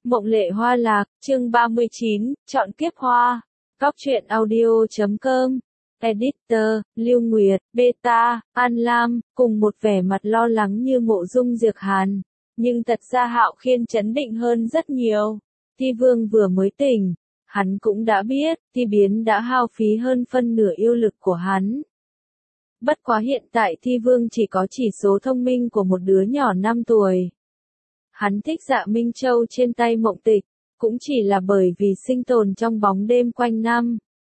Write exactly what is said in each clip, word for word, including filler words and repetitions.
Mộng Lệ Hoa Lạc, chương ba mươi chín, chọn kiếp hoa. Góc truyện audio chấm com. Editor, Lưu Nguyệt, Beta, An Lam, cùng một vẻ mặt lo lắng như Mộ Dung Diệc Hàn. Nhưng thật ra Hạo Khiên trấn định hơn rất nhiều. Thi Vương vừa mới tỉnh, hắn cũng đã biết, Thi Biến đã hao phí hơn phân nửa yêu lực của hắn. Bất quá hiện tại Thi Vương chỉ có chỉ số thông minh của một đứa nhỏ năm tuổi. Hắn thích Dạ Minh Châu trên tay Mộng Tịch, cũng chỉ là bởi vì sinh tồn trong bóng đêm quanh năm.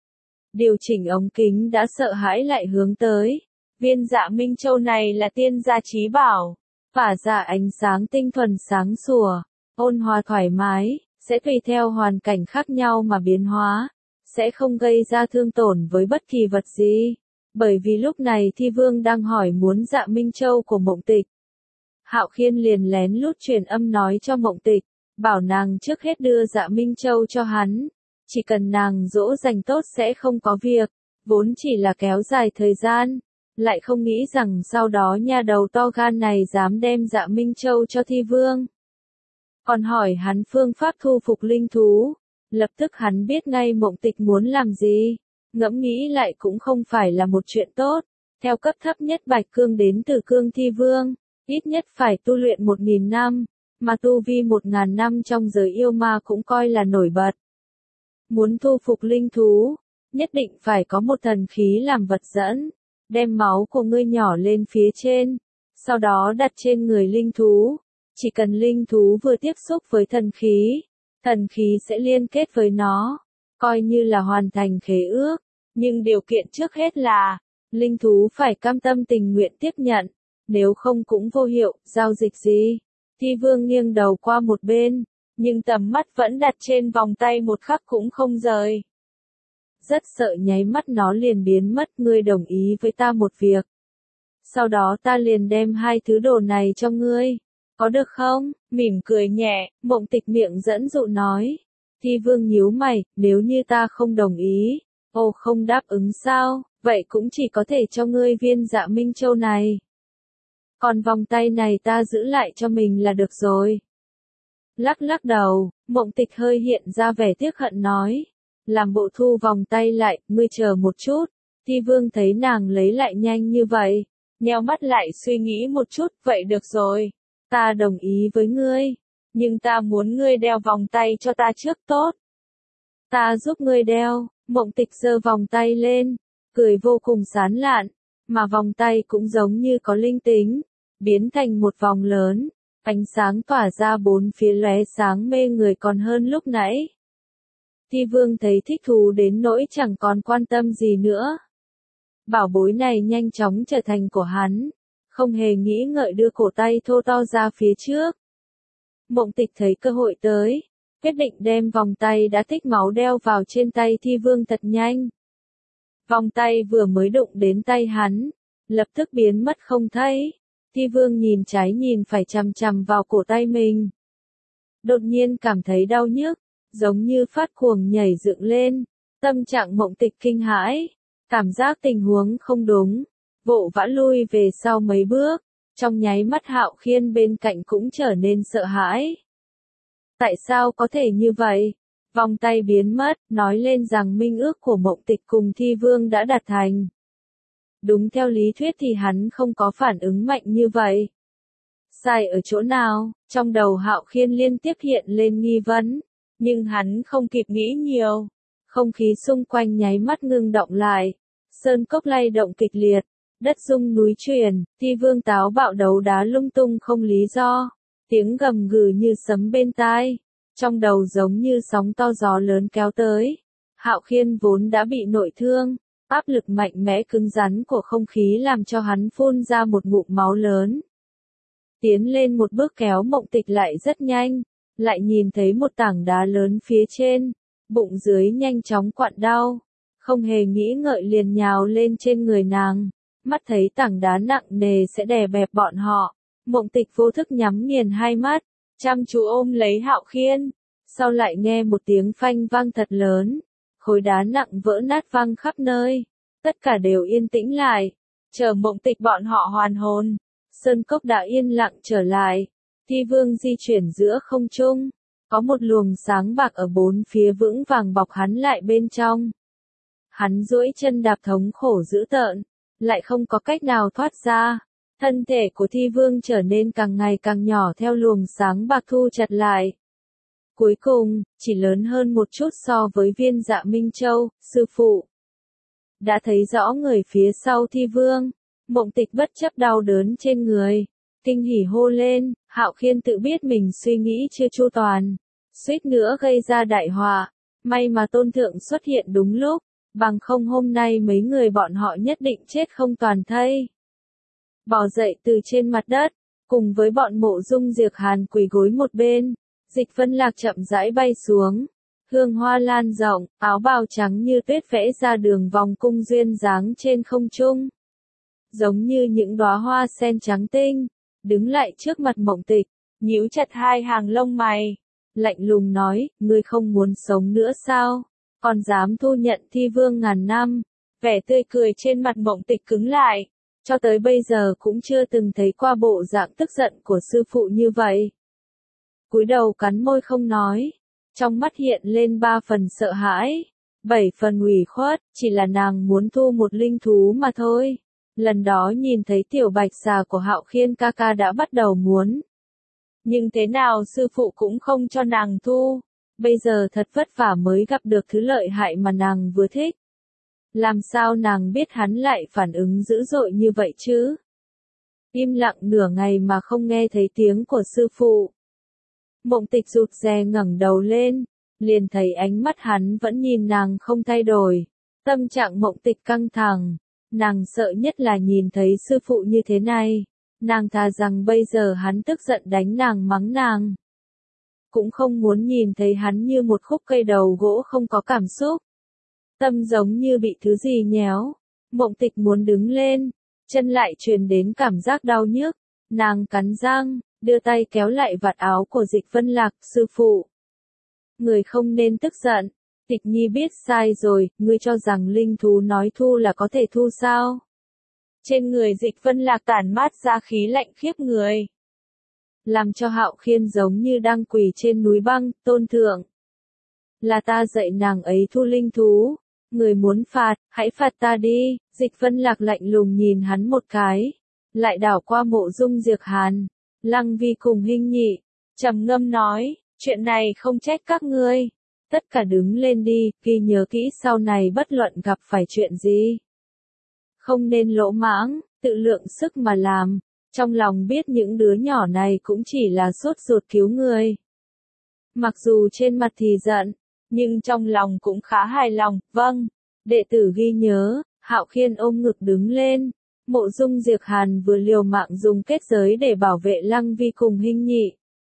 Điều chỉnh ống kính đã sợ hãi lại hướng tới. Viên Dạ Minh Châu này là tiên gia trí bảo, tỏa ra ánh sáng tinh thuần sáng sủa, ôn hòa thoải mái, sẽ tùy theo hoàn cảnh khác nhau mà biến hóa, sẽ không gây ra thương tổn với bất kỳ vật gì. Bởi vì lúc này Thi Vương đang hỏi muốn Dạ Minh Châu của Mộng Tịch. Hạo Khiên liền lén lút truyền âm nói cho Mộng Tịch, bảo nàng trước hết đưa Dạ Minh Châu cho hắn. Chỉ cần nàng dỗ dành tốt sẽ không có việc, vốn chỉ là kéo dài thời gian. Lại không nghĩ rằng sau đó nha đầu to gan này dám đem Dạ Minh Châu cho Thi Vương. Còn hỏi hắn phương pháp thu phục linh thú. Lập tức hắn biết ngay Mộng Tịch muốn làm gì. Ngẫm nghĩ lại cũng không phải là một chuyện tốt. Theo cấp thấp nhất Bạch Cương đến Từ Cương Thi Vương, ít nhất phải tu luyện một nghìn năm, mà tu vi một ngàn năm trong giới yêu ma cũng coi là nổi bật. Muốn thu phục linh thú, nhất định phải có một thần khí làm vật dẫn, đem máu của ngươi nhỏ lên phía trên, sau đó đặt trên người linh thú. Chỉ cần linh thú vừa tiếp xúc với thần khí, thần khí sẽ liên kết với nó, coi như là hoàn thành khế ước. Nhưng điều kiện trước hết là, linh thú phải cam tâm tình nguyện tiếp nhận, nếu không cũng vô hiệu, giao dịch gì. Thi Vương nghiêng đầu qua một bên, nhưng tầm mắt vẫn đặt trên vòng tay một khắc cũng không rời. Rất sợ nháy mắt nó liền biến mất. Ngươi đồng ý với ta một việc. Sau đó ta liền đem hai thứ đồ này cho ngươi. Có được không? Mỉm cười nhẹ, Mộng Tịch miệng dẫn dụ nói. Thi Vương nhíu mày, nếu như ta không đồng ý. Ồ, không đáp ứng sao? Vậy cũng chỉ có thể cho ngươi viên Dạ Minh Châu này. Còn vòng tay này ta giữ lại cho mình là được rồi. Lắc lắc đầu, Mộng Tịch hơi hiện ra vẻ tiếc hận nói. Làm bộ thu vòng tay lại, ngươi chờ một chút. Thi Vương thấy nàng lấy lại nhanh như vậy, nheo mắt lại suy nghĩ một chút, vậy được rồi. Ta đồng ý với ngươi, nhưng ta muốn ngươi đeo vòng tay cho ta trước tốt. Ta giúp ngươi đeo. Mộng Tịch giơ vòng tay lên, cười vô cùng sán lạn, mà vòng tay cũng giống như có linh tính, biến thành một vòng lớn, ánh sáng tỏa ra bốn phía lóe sáng mê người còn hơn lúc nãy. Thi Vương thấy thích thú đến nỗi chẳng còn quan tâm gì nữa. Bảo bối này nhanh chóng trở thành của hắn, không hề nghĩ ngợi đưa cổ tay thô to ra phía trước. Mộng Tịch thấy cơ hội tới, quyết định đem vòng tay đã tích máu đeo vào trên tay Thi Vương thật nhanh. Vòng tay vừa mới đụng đến tay hắn, lập tức biến mất không thấy. Thi Vương nhìn trái nhìn phải chằm chằm vào cổ tay mình. Đột nhiên cảm thấy đau nhức, giống như phát cuồng nhảy dựng lên. Tâm trạng Mộng Tịch kinh hãi, cảm giác tình huống không đúng, vội vã lui về sau mấy bước. Trong nháy mắt Hạo Khiên bên cạnh cũng trở nên sợ hãi. Tại sao có thể như vậy? Vòng tay biến mất, nói lên rằng minh ước của Mộng Tịch cùng Thi Vương đã đạt thành. Đúng theo lý thuyết thì hắn không có phản ứng mạnh như vậy. Sai ở chỗ nào? Trong đầu Hạo Khiên liên tiếp hiện lên nghi vấn, nhưng hắn không kịp nghĩ nhiều. Không khí xung quanh nháy mắt ngưng động lại. Sơn cốc lay động kịch liệt, đất rung núi chuyển, Thi Vương táo bạo đấu đá lung tung không lý do. Tiếng gầm gừ như sấm bên tai, trong đầu giống như sóng to gió lớn kéo tới. Hạo Khiên vốn đã bị nội thương, áp lực mạnh mẽ cứng rắn của không khí làm cho hắn phun ra một ngụm máu lớn. Tiến lên một bước kéo Mộng Tịch lại rất nhanh, lại nhìn thấy một tảng đá lớn phía trên, bụng dưới nhanh chóng quặn đau, không hề nghĩ ngợi liền nhào lên trên người nàng, mắt thấy tảng đá nặng nề sẽ đè bẹp bọn họ. Mộng Tịch vô thức nhắm nghiền hai mắt, chăm chú ôm lấy Hạo Khiên, sau lại nghe một tiếng phanh vang thật lớn, khối đá nặng vỡ nát văng khắp nơi, tất cả đều yên tĩnh lại, chờ Mộng Tịch bọn họ hoàn hồn. Sơn cốc đã yên lặng trở lại, Thi Vương di chuyển giữa không trung, Có một luồng sáng bạc ở bốn phía vững vàng bọc hắn lại bên trong. Hắn duỗi chân đạp thống khổ dữ tợn, lại không có cách nào thoát ra. Thân thể của thi vương trở nên càng ngày càng nhỏ theo luồng sáng bạc thu chặt lại. Cuối cùng, chỉ lớn hơn một chút so với viên Dạ Minh Châu, sư phụ. Đã thấy rõ người phía sau thi vương, Mộng Tịch bất chấp đau đớn trên người, kinh hỉ hô lên, Hạo Khiên tự biết mình suy nghĩ chưa chu toàn, suýt nữa gây ra đại họa, may mà tôn thượng xuất hiện đúng lúc, bằng không hôm nay mấy người bọn họ nhất định chết không toàn thây. Bò dậy từ trên mặt đất, cùng với bọn Mộ Dung Diệc Hàn quỳ gối một bên, Dịch Vân Lạc chậm rãi bay xuống, hương hoa lan rộng, áo bào trắng như tuyết vẽ ra đường vòng cung duyên dáng trên không trung. Giống như những đóa hoa sen trắng tinh, đứng lại trước mặt Mộng Tịch, nhíu chặt hai hàng lông mày, lạnh lùng nói, ngươi không muốn sống nữa sao, còn dám thu nhận thi vương ngàn năm. Vẻ tươi cười trên mặt Mộng Tịch cứng lại, cho tới bây giờ cũng chưa từng thấy qua bộ dạng tức giận của sư phụ như vậy. Cúi đầu cắn môi không nói, trong mắt hiện lên ba phần sợ hãi, bảy phần ủy khuất, chỉ là nàng muốn thu một linh thú mà thôi. Lần đó nhìn thấy tiểu bạch xà của Hạo Khiên ca ca đã bắt đầu muốn. Nhưng thế nào sư phụ cũng không cho nàng thu, bây giờ thật vất vả mới gặp được thứ lợi hại mà nàng vừa thích. Làm sao nàng biết hắn lại phản ứng dữ dội như vậy chứ? Im lặng nửa ngày mà không nghe thấy tiếng của sư phụ. Mộng Tịch rụt rè ngẩng đầu lên, liền thấy ánh mắt hắn vẫn nhìn nàng không thay đổi. Tâm trạng Mộng Tịch căng thẳng, nàng sợ nhất là nhìn thấy sư phụ như thế này. Nàng thà rằng bây giờ hắn tức giận đánh nàng mắng nàng. Cũng không muốn nhìn thấy hắn như một khúc cây đầu gỗ không có cảm xúc. Tâm giống như bị thứ gì nhéo. Mộng Tịch muốn đứng lên, chân lại truyền đến cảm giác đau nhức. Nàng cắn răng, đưa tay kéo lại vạt áo của Dịch Vân Lạc, sư phụ. Người không nên tức giận, Tịch Nhi biết sai rồi, ngươi cho rằng linh thú nói thu là có thể thu sao? Trên người Dịch Vân Lạc tản mát ra khí lạnh khiếp người. Làm cho Hạo Khiên giống như đang quỳ trên núi băng, tôn thượng. Là ta dạy nàng ấy thu linh thú, người muốn phạt, hãy phạt ta đi. Dịch Vân Lạc lạnh lùng nhìn hắn một cái, lại đảo qua Mộ Dung Diệc Hàn, Lăng Vi cùng Hinh Nhị, trầm ngâm nói, chuyện này không trách các ngươi. Tất cả đứng lên đi, ghi nhớ kỹ sau này bất luận gặp phải chuyện gì. Không nên lỗ mãng, tự lượng sức mà làm, trong lòng biết những đứa nhỏ này cũng chỉ là sốt ruột cứu người. Mặc dù trên mặt thì giận, nhưng trong lòng cũng khá hài lòng, vâng, đệ tử ghi nhớ. Hạo Khiên ôm ngực đứng lên, Mộ Dung Diệc Hàn vừa liều mạng dùng kết giới để bảo vệ Lăng Vi cùng Hinh Nhị.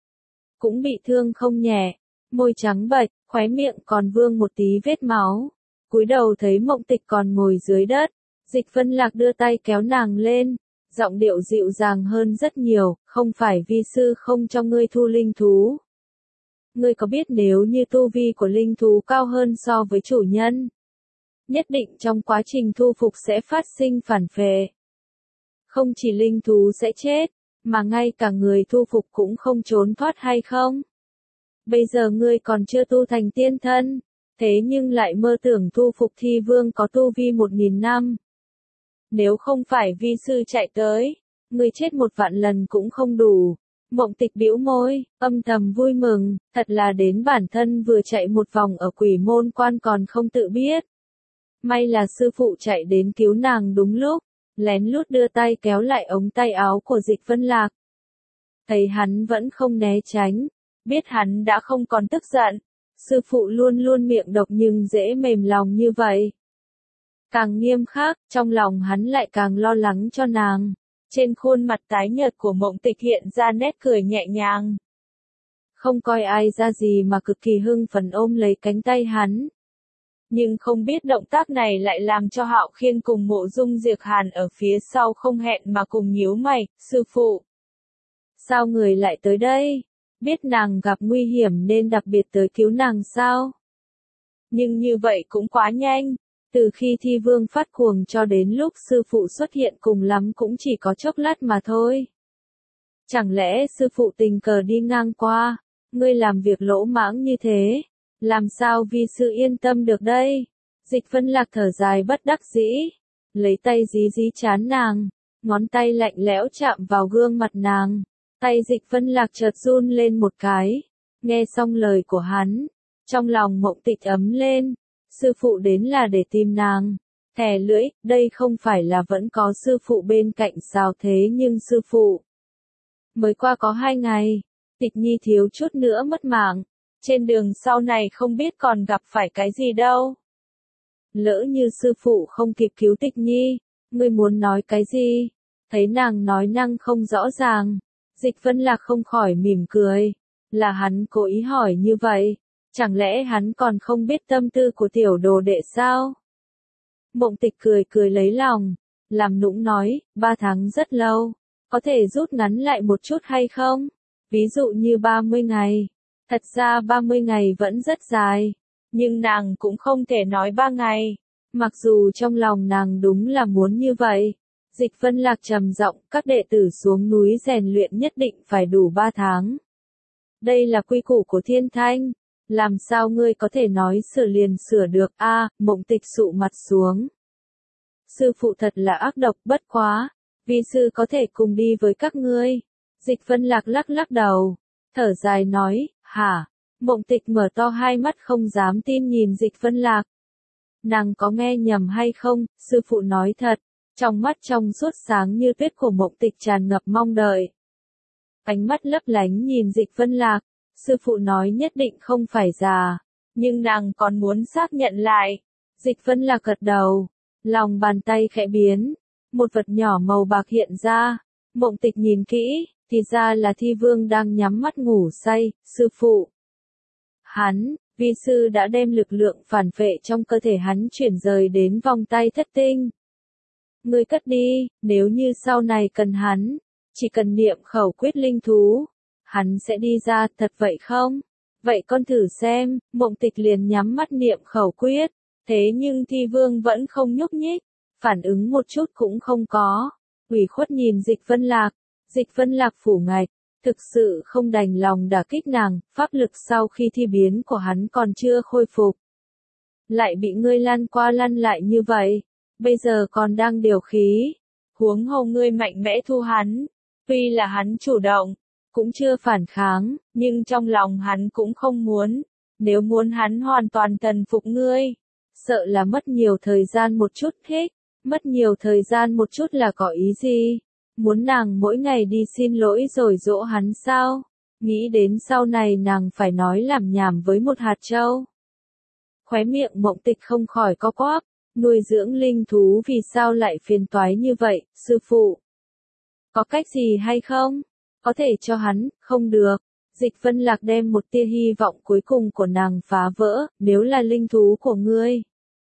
Cũng bị thương không nhẹ, môi trắng bệch, khóe miệng còn vương một tí vết máu. Cúi đầu thấy Mộng Tịch còn ngồi dưới đất, Dịch Vân Lạc đưa tay kéo nàng lên, giọng điệu dịu dàng hơn rất nhiều, không phải vi sư không cho ngươi thu linh thú. Ngươi có biết nếu như tu vi của linh thú cao hơn so với chủ nhân, nhất định trong quá trình thu phục sẽ phát sinh phản phệ. Không chỉ linh thú sẽ chết, mà ngay cả người thu phục cũng không trốn thoát hay không? Bây giờ ngươi còn chưa tu thành tiên thân, thế nhưng lại mơ tưởng thu phục thi vương có tu vi một nghìn năm. Nếu không phải vi sư chạy tới, ngươi chết một vạn lần cũng không đủ. Mộng Tịch bĩu môi, âm thầm vui mừng, thật là đến bản thân vừa chạy một vòng ở Quỷ Môn Quan còn không tự biết. May là sư phụ chạy đến cứu nàng đúng lúc, lén lút đưa tay kéo lại ống tay áo của Dịch Vân Lạc. Thấy hắn vẫn không né tránh, biết hắn đã không còn tức giận, sư phụ luôn luôn miệng độc nhưng dễ mềm lòng như vậy. Càng nghiêm khắc, trong lòng hắn lại càng lo lắng cho nàng. Trên khuôn mặt tái nhợt của Mộng Tịch hiện ra nét cười nhẹ nhàng. Không coi ai ra gì mà cực kỳ hưng phấn ôm lấy cánh tay hắn. Nhưng không biết động tác này lại làm cho Hạo Khiên cùng Mộ Dung Diệc Hàn ở phía sau không hẹn mà cùng nhíu mày, sư phụ. Sao người lại tới đây? Biết nàng gặp nguy hiểm nên đặc biệt tới cứu nàng sao? Nhưng như vậy cũng quá nhanh. Từ khi thi vương phát cuồng cho đến lúc sư phụ xuất hiện cùng lắm cũng chỉ có chốc lát mà thôi. Chẳng lẽ sư phụ tình cờ đi ngang qua, ngươi làm việc lỗ mãng như thế, làm sao vi sư yên tâm được đây? Dịch Vân Lạc thở dài bất đắc dĩ, lấy tay dí dí trán nàng, ngón tay lạnh lẽo chạm vào gương mặt nàng, tay Dịch Vân Lạc chợt run lên một cái, nghe xong lời của hắn, trong lòng Mộng Tịch ấm lên, sư phụ đến là để tìm nàng, thè lưỡi, đây không phải là vẫn có sư phụ bên cạnh sao thế nhưng sư phụ. Mới qua có hai ngày, Tịch Nhi thiếu chút nữa mất mạng, trên đường sau này không biết còn gặp phải cái gì đâu. Lỡ như sư phụ không kịp cứu Tịch Nhi, ngươi muốn nói cái gì? Thấy nàng nói năng không rõ ràng, Dịch Vân Lạc không khỏi mỉm cười, là hắn cố ý hỏi như vậy, chẳng lẽ hắn còn không biết tâm tư của tiểu đồ đệ sao? Mộng Tịch cười cười lấy lòng, làm nũng nói, ba tháng rất lâu, có thể rút ngắn lại một chút hay không? Ví dụ như ba mươi ngày, thật ra ba mươi ngày vẫn rất dài, nhưng nàng cũng không thể nói ba ngày, mặc dù trong lòng nàng đúng là muốn như vậy. Dịch Vân Lạc trầm giọng, các đệ tử xuống núi rèn luyện nhất định phải đủ ba tháng. Đây là quy củ của Thiên Thanh, làm sao ngươi có thể nói sửa liền sửa được a? À, Mộng Tịch sụ mặt xuống. Sư phụ thật là ác độc, bất quá, vi sư có thể cùng đi với các ngươi. Dịch Vân Lạc lắc lắc đầu, thở dài nói, hả? Mộng Tịch mở to hai mắt không dám tin nhìn Dịch Vân Lạc. Nàng có nghe nhầm hay không? Sư phụ nói thật. Trong mắt trong suốt sáng như tuyết của Mộng Tịch tràn ngập mong đợi. Ánh mắt lấp lánh nhìn Dịch Vân Lạc, sư phụ nói nhất định không phải già, nhưng nàng còn muốn xác nhận lại. Dịch Vân Lạc gật đầu, lòng bàn tay khẽ biến, một vật nhỏ màu bạc hiện ra, Mộng Tịch nhìn kỹ, thì ra là Thi Vương đang nhắm mắt ngủ say, sư phụ. Hắn, vi sư đã đem lực lượng phản phệ trong cơ thể hắn chuyển rời đến vòng tay thất tinh. Ngươi cất đi, nếu như sau này cần hắn, chỉ cần niệm khẩu quyết linh thú, hắn sẽ đi ra, thật vậy không? Vậy con thử xem, Mộng Tịch liền nhắm mắt niệm khẩu quyết, thế nhưng Thi Vương vẫn không nhúc nhích, phản ứng một chút cũng không có, ủy khuất nhìn Dịch Vân Lạc, Dịch Vân Lạc phủ ngạch, thực sự không đành lòng đả kích nàng, pháp lực sau khi thi biến của hắn còn chưa khôi phục. Lại bị ngươi lăn qua lăn lại như vậy. Bây giờ còn đang điều khí, huống hồ ngươi mạnh mẽ thu hắn, tuy là hắn chủ động, cũng chưa phản kháng, nhưng trong lòng hắn cũng không muốn, nếu muốn hắn hoàn toàn thần phục ngươi, sợ là mất nhiều thời gian một chút thích, mất nhiều thời gian một chút là có ý gì, muốn nàng mỗi ngày đi xin lỗi rồi dỗ hắn sao, nghĩ đến sau này nàng phải nói làm nhảm với một hạt châu. Khóe miệng Mộng Tịch không khỏi co quắp. Nuôi dưỡng linh thú vì sao lại phiền toái như vậy, sư phụ? Có cách gì hay không? Có thể cho hắn, không được. Dịch Vân Lạc đem một tia hy vọng cuối cùng của nàng phá vỡ, nếu là linh thú của ngươi.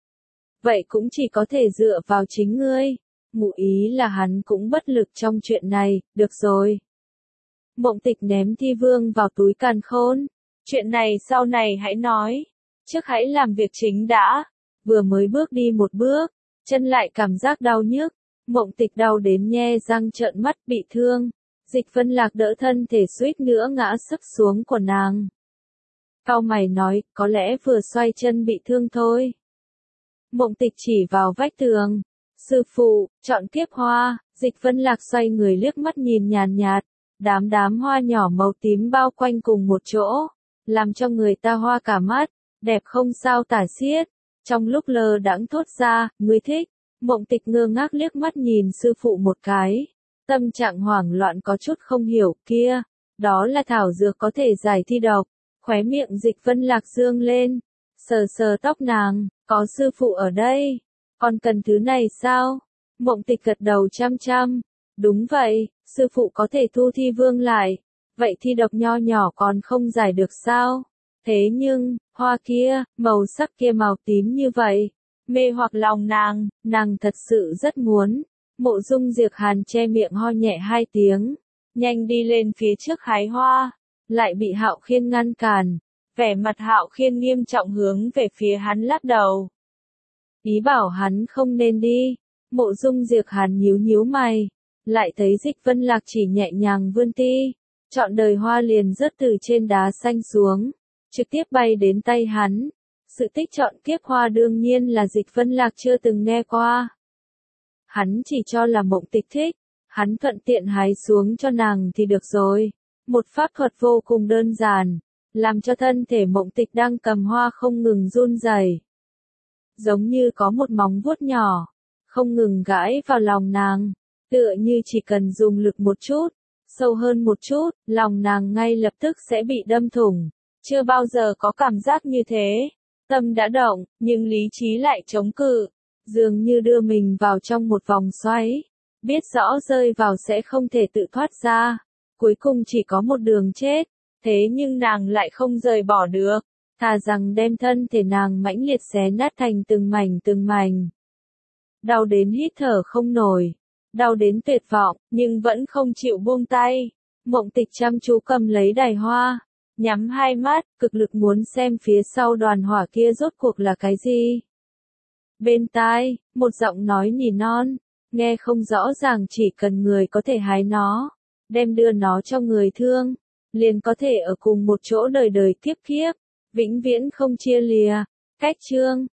Vậy cũng chỉ có thể dựa vào chính ngươi. Ngụ ý là hắn cũng bất lực trong chuyện này, được rồi. Mộng Tịch ném Thi Vương vào túi càn khôn. Chuyện này sau này hãy nói. Trước hãy làm việc chính đã. Vừa mới bước đi một bước, chân lại cảm giác đau nhức, Mộng Tịch đau đến nhe răng trợn mắt bị thương, Dịch Vân Lạc đỡ thân thể suýt nữa ngã sấp xuống của nàng. Cau mày nói, có lẽ vừa xoay chân bị thương thôi. Mộng Tịch chỉ vào vách tường, sư phụ, chọn kiếp hoa, Dịch Vân Lạc xoay người liếc mắt nhìn nhàn nhạt, đám đám hoa nhỏ màu tím bao quanh cùng một chỗ, làm cho người ta hoa cả mắt, đẹp không sao tả xiết. Trong lúc lơ đãng thốt ra, ngươi thích, Mộng Tịch ngơ ngác liếc mắt nhìn sư phụ một cái, tâm trạng hoảng loạn có chút không hiểu, kia, đó là thảo dược có thể giải thi độc, khóe miệng Dịch Vân Lạc dương lên, sờ sờ tóc nàng, có sư phụ ở đây, còn cần thứ này sao? Mộng Tịch gật đầu chăm chăm, đúng vậy, sư phụ có thể thu Thi Vương lại, vậy thi độc nho nhỏ còn không giải được sao? Thế nhưng, hoa kia, màu sắc kia màu tím như vậy, mê hoặc lòng nàng, nàng thật sự rất muốn. Mộ Dung Diệp Hàn che miệng ho nhẹ hai tiếng, nhanh đi lên phía trước hái hoa, lại bị Hạo Khiên ngăn cản, vẻ mặt Hạo Khiên nghiêm trọng hướng về phía hắn lắc đầu. Ý bảo hắn không nên đi, Mộ Dung Diệp Hàn nhíu nhíu mày, lại thấy Dịch Vân Lạc chỉ nhẹ nhàng vươn ti, trọn đời hoa liền rớt từ trên đá xanh xuống, trực tiếp bay đến tay hắn. Sự tích chọn kiếp hoa đương nhiên là Dịch Vân Lạc chưa từng nghe qua. Hắn chỉ cho là Mộng Tịch thích, hắn thuận tiện hái xuống cho nàng thì được rồi. Một pháp thuật vô cùng đơn giản, làm cho thân thể Mộng Tịch đang cầm hoa không ngừng run rẩy. Giống như có một móng vuốt nhỏ, không ngừng gãi vào lòng nàng, tựa như chỉ cần dùng lực một chút, sâu hơn một chút, lòng nàng ngay lập tức sẽ bị đâm thủng. Chưa bao giờ có cảm giác như thế. Tâm đã động, nhưng lý trí lại chống cự, dường như đưa mình vào trong một vòng xoáy, biết rõ rơi vào sẽ không thể tự thoát ra, cuối cùng chỉ có một đường chết, thế nhưng nàng lại không rời bỏ được, thà rằng đem thân thể nàng mãnh liệt xé nát thành từng mảnh từng mảnh. Đau đến hít thở không nổi, đau đến tuyệt vọng, nhưng vẫn không chịu buông tay. Mộng Tịch chăm chú cầm lấy đài hoa, nhắm hai mắt, cực lực muốn xem phía sau đoàn hỏa kia rốt cuộc là cái gì. Bên tai, một giọng nói nỉ non, nghe không rõ ràng, chỉ cần người có thể hái nó, đem đưa nó cho người thương, liền có thể ở cùng một chỗ đời đời kiếp kiếp, vĩnh viễn không chia lìa. Cách chương